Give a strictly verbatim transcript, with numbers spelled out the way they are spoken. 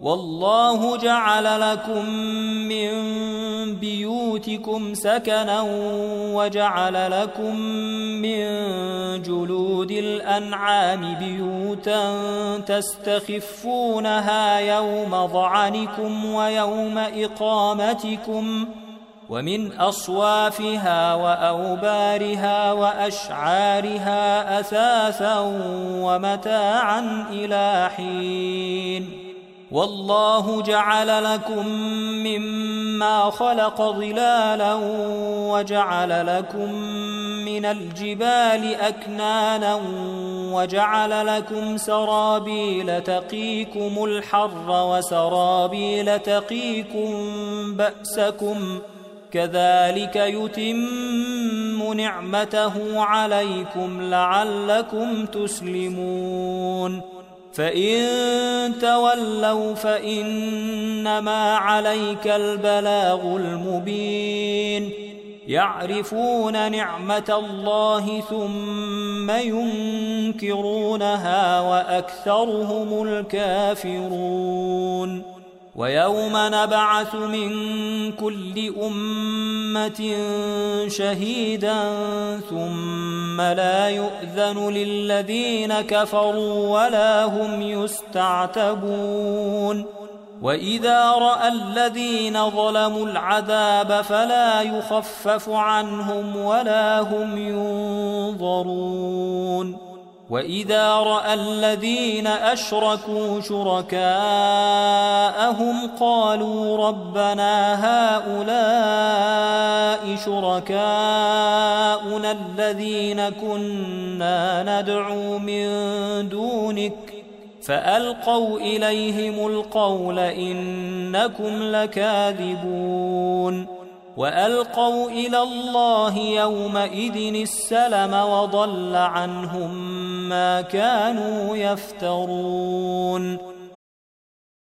والله جعل لكم من بيوتكم سكنا وجعل لكم من جلود الأنعام بيوتا تستخفونها يوم ظعنكم ويوم إقامتكم ومن أصوافها وأوبارها وأشعارها أثاثا ومتاعا إلى حين والله جعل لكم مما خلق ظلالا وجعل لكم من الجبال أكنانا وجعل لكم سرابيل تقيكم الحر وسرابيل تقيكم بأسكم كذلك يتم نعمته عليكم لعلكم تسلمون فإن تولوا فإنما عليك البلاغ المبين يعرفون نعمة الله ثم ينكرونها وأكثرهم الكافرون ويوم نبعث من كل أمة شهيدا ثم لا يؤذن للذين كفروا ولا هم يستعتبون وإذا رأى الذين ظلموا العذاب فلا يخفف عنهم ولا هم ينظرون وإذا رأى الذين أشركوا شركاءهم قالوا ربنا هؤلاء شركاؤنا الذين كنا ندعو من دونك فألقوا إليهم القول إنكم لكاذبون وألقوا إلى الله يومئذ السلم وضل عنهم ما كانوا يفترون